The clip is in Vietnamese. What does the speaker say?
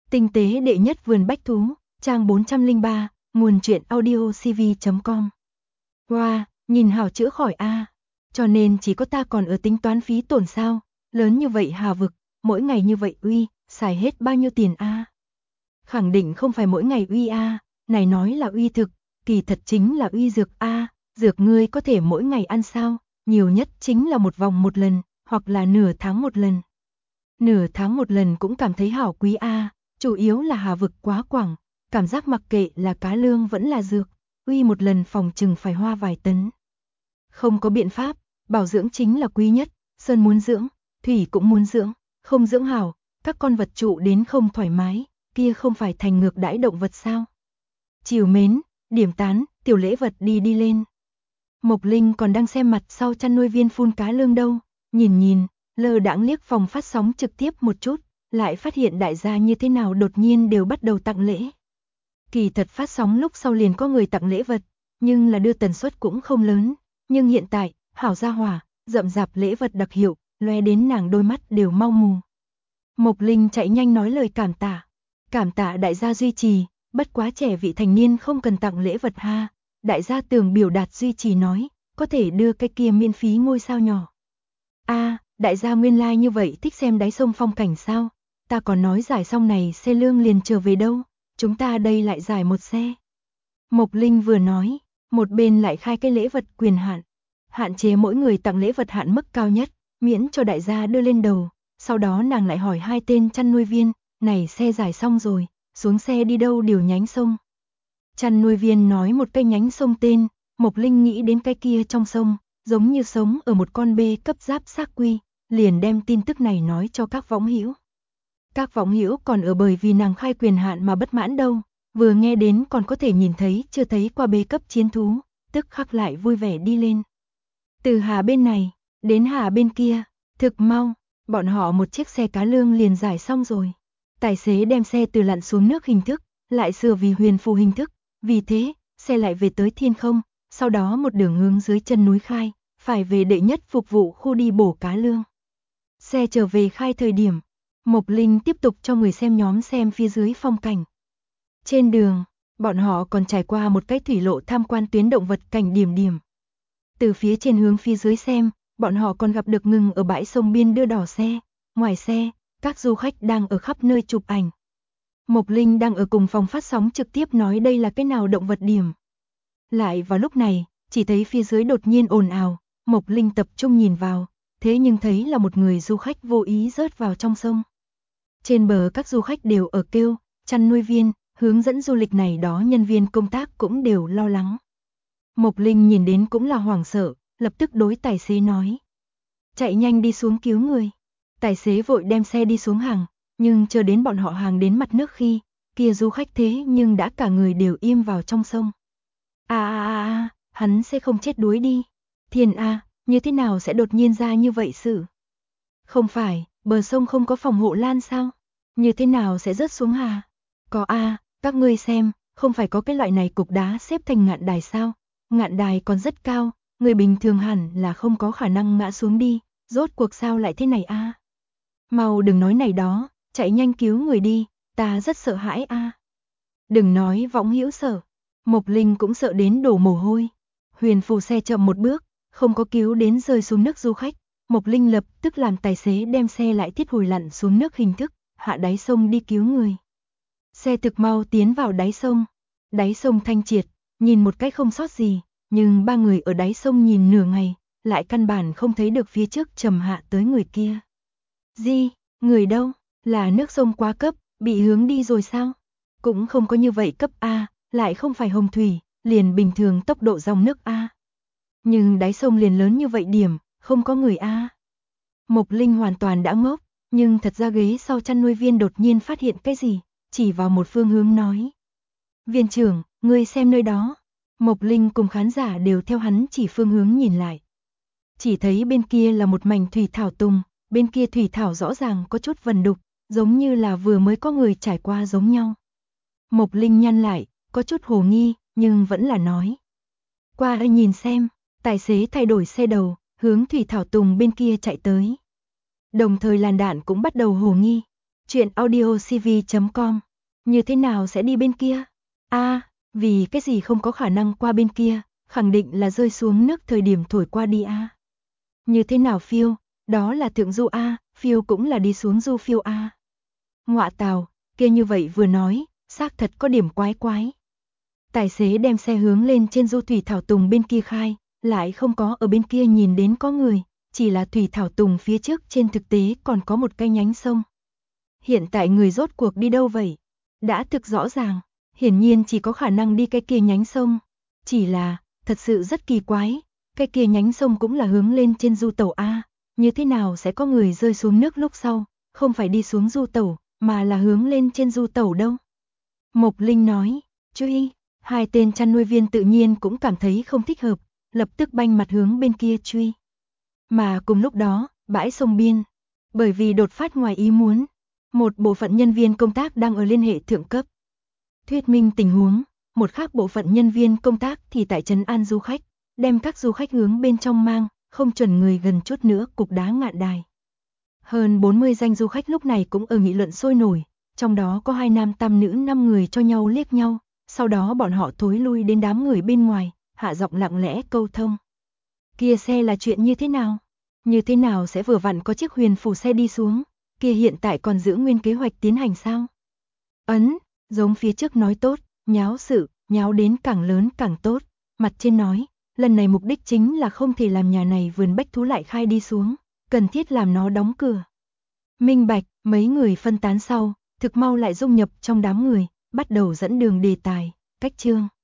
Tinh tế đệ nhất vườn bách thú, trang 403, nguồn truyện audiocv.com. Wow, nhìn hảo chữa khỏi a. Cho nên chỉ có ta còn ở tính toán phí tổn sao, lớn như vậy hà vực, mỗi ngày như vậy uy, xài hết bao nhiêu tiền a? Khẳng định không phải mỗi ngày uy a, này nói là uy thực, kỳ thật chính là uy dược a, dược ngươi có thể mỗi ngày ăn sao, nhiều nhất chính là một vòng một lần, hoặc là nửa tháng một lần. Nửa tháng một lần cũng cảm thấy hảo quý a, chủ yếu là hà vực quá quảng, cảm giác mặc kệ là cá lương vẫn là dược, uy một lần phòng chừng phải hoa vài tấn. Không có biện pháp, bảo dưỡng chính là quý nhất, sơn muốn dưỡng, thủy cũng muốn dưỡng, không dưỡng hảo, các con vật trụ đến không thoải mái, kia không phải thành ngược đãi động vật sao? Chiều mến, điểm tán, tiểu lễ vật đi lên. Mộc Linh còn đang xem mặt sau chăn nuôi viên phun cá lương đâu, nhìn, lơ đãng liếc phòng phát sóng trực tiếp một chút, lại phát hiện đại gia như thế nào đột nhiên đều bắt đầu tặng lễ. Kỳ thật phát sóng lúc sau liền có người tặng lễ vật, nhưng là đưa tần suất cũng không lớn, nhưng hiện tại, hảo gia hỏa, rậm rạp lễ vật đặc hiệu, loe đến nàng đôi mắt đều mau mù. Mộc Linh chạy nhanh nói lời cảm tạ đại gia duy trì, bất quá trẻ vị thành niên không cần tặng lễ vật ha. Đại gia tường biểu đạt duy trì nói, có thể đưa cái kia miễn phí ngôi sao nhỏ. Đại gia nguyên lai như vậy thích xem đáy sông phong cảnh sao, ta còn nói giải xong này xe lương liền trở về đâu, chúng ta đây lại giải một xe. Mộc Linh vừa nói, một bên lại khai cái lễ vật quyền hạn chế mỗi người tặng lễ vật hạn mức cao nhất, miễn cho đại gia đưa lên đầu, sau đó nàng lại hỏi hai tên chăn nuôi viên, này xe giải xong rồi, xuống xe đi đâu điều nhánh sông. Chăn nuôi viên nói một cái nhánh sông tên, Mộc Linh nghĩ đến cái kia trong sông, giống như sống ở một con bê cấp giáp xác quy, liền đem tin tức này nói cho các võng hữu. Các võng hữu còn ở bởi vì nàng khai quyền hạn mà bất mãn đâu, vừa nghe đến còn có thể nhìn thấy chưa thấy qua bê cấp chiến thú, tức khắc lại vui vẻ đi lên. Từ hà bên này, đến hà bên kia, thực mau, bọn họ một chiếc xe cá lương liền giải xong rồi. Tài xế đem xe từ lặn xuống nước hình thức, lại sửa vì huyền phù hình thức, vì thế, xe lại về tới thiên không, sau đó một đường hướng dưới chân núi khai, phải về đệ nhất phục vụ khu đi bổ cá lương. Xe trở về khai thời điểm, Mộc Linh tiếp tục cho người xem nhóm xem phía dưới phong cảnh. Trên đường, bọn họ còn trải qua một cái thủy lộ tham quan tuyến động vật cảnh điểm. Từ phía trên hướng phía dưới xem, bọn họ còn gặp được ngừng ở bãi sông biên đưa đỏ xe, ngoài xe, các du khách đang ở khắp nơi chụp ảnh. Mộc Linh đang ở cùng phòng phát sóng trực tiếp nói đây là cái nào động vật điểm. Lại vào lúc này, chỉ thấy phía dưới đột nhiên ồn ào, Mộc Linh tập trung nhìn vào, thế nhưng thấy là một người du khách vô ý rớt vào trong sông. Trên bờ các du khách đều ở kêu, chăn nuôi viên, hướng dẫn du lịch này đó nhân viên công tác cũng đều lo lắng. Mộc Linh nhìn đến cũng là hoảng sợ, lập tức đối tài xế nói. Chạy nhanh đi xuống cứu người. Tài xế vội đem xe đi xuống hàng, nhưng chờ đến bọn họ hàng đến mặt nước khi, kia du khách thế nhưng đã cả người đều im vào trong sông. Hắn sẽ không chết đuối đi. Thiên như thế nào sẽ đột nhiên ra như vậy sự? Không phải, bờ sông không có phòng hộ lan sao? Như thế nào sẽ rớt xuống hà? Có các ngươi xem, không phải có cái loại này cục đá xếp thành ngạn đài sao? Ngạn đài còn rất cao, người bình thường hẳn là không có khả năng ngã xuống đi, rốt cuộc sao lại thế này Mau đừng nói này đó, chạy nhanh cứu người đi, ta rất sợ hãi Đừng nói võng hữu sợ, Mộc Linh cũng sợ đến đổ mồ hôi. Huyền phù xe chậm một bước, không có cứu đến rơi xuống nước du khách, Mộc Linh lập tức làm tài xế đem xe lại thiết hồi lặn xuống nước hình thức, hạ đáy sông đi cứu người. Xe thực mau tiến vào đáy sông thanh triệt, nhìn một cách không sót gì, nhưng ba người ở đáy sông nhìn nửa ngày, lại căn bản không thấy được phía trước trầm hạ tới người kia. Người đâu? Là nước sông quá cấp, bị hướng đi rồi sao? Cũng không có như vậy cấp lại không phải hồng thủy, liền bình thường tốc độ dòng nước Nhưng đáy sông liền lớn như vậy điểm, không có người Mộc Linh hoàn toàn đã ngốc, nhưng thật ra ghế sau chăn nuôi viên đột nhiên phát hiện cái gì, chỉ vào một phương hướng nói. Viên trưởng, ngươi xem nơi đó. Mộc Linh cùng khán giả đều theo hắn chỉ phương hướng nhìn lại. Chỉ thấy bên kia là một mảnh thủy thảo tùng, bên kia thủy thảo rõ ràng có chút vần đục, giống như là vừa mới có người trải qua giống nhau. Mộc Linh nhăn lại, có chút hồ nghi, nhưng vẫn là nói. Qua đây nhìn xem, tài xế thay đổi xe đầu, hướng thủy thảo tùng bên kia chạy tới. Đồng thời làn đạn cũng bắt đầu hồ nghi. Chuyện audio CV.com. Như thế nào sẽ đi bên kia? Vì cái gì không có khả năng qua bên kia, khẳng định là rơi xuống nước thời điểm thổi qua đi Như thế nào phiêu, đó là thượng du phiêu cũng là đi xuống du phiêu Ngọa tào, kia như vậy vừa nói, xác thật có điểm quái quái. Tài xế đem xe hướng lên trên du thủy thảo tùng bên kia khai, lại không có ở bên kia nhìn đến có người, chỉ là thủy thảo tùng phía trước trên thực tế còn có một cái nhánh sông. Hiện tại người rốt cuộc đi đâu vậy? Đã thực rõ ràng, hiển nhiên chỉ có khả năng đi cái kia nhánh sông. Chỉ là, thật sự rất kỳ quái, cái kia nhánh sông cũng là hướng lên trên du tẩu như thế nào sẽ có người rơi xuống nước lúc sau, không phải đi xuống du tẩu, mà là hướng lên trên du tẩu đâu? Mộc Linh nói, truy, hai tên chăn nuôi viên tự nhiên cũng cảm thấy không thích hợp, lập tức banh mặt hướng bên kia truy. Mà cùng lúc đó, bãi sông biên, bởi vì đột phát ngoài ý muốn, một bộ phận nhân viên công tác đang ở liên hệ thượng cấp. Thuyết minh tình huống, một khác bộ phận nhân viên công tác thì tại trấn an du khách, đem các du khách hướng bên trong mang, không chuẩn người gần chút nữa cục đá ngạn đài. Hơn 40 danh du khách lúc này cũng ở nghị luận sôi nổi, trong đó có 2 nam tam nữ 5 người cho nhau liếc nhau, sau đó bọn họ thối lui đến đám người bên ngoài, hạ giọng lặng lẽ câu thông. Kia xe là chuyện như thế nào? Như thế nào sẽ vừa vặn có chiếc huyền phù xe đi xuống? Kia hiện tại còn giữ nguyên kế hoạch tiến hành sao? Giống phía trước nói tốt, nháo sự, nháo đến càng lớn càng tốt. Mặt trên nói, lần này mục đích chính là không thể làm nhà này vườn bách thú lại khai đi xuống, cần thiết làm nó đóng cửa. Minh bạch, mấy người phân tán sau, thực mau lại dung nhập trong đám người, bắt đầu dẫn đường đề tài, cách chương.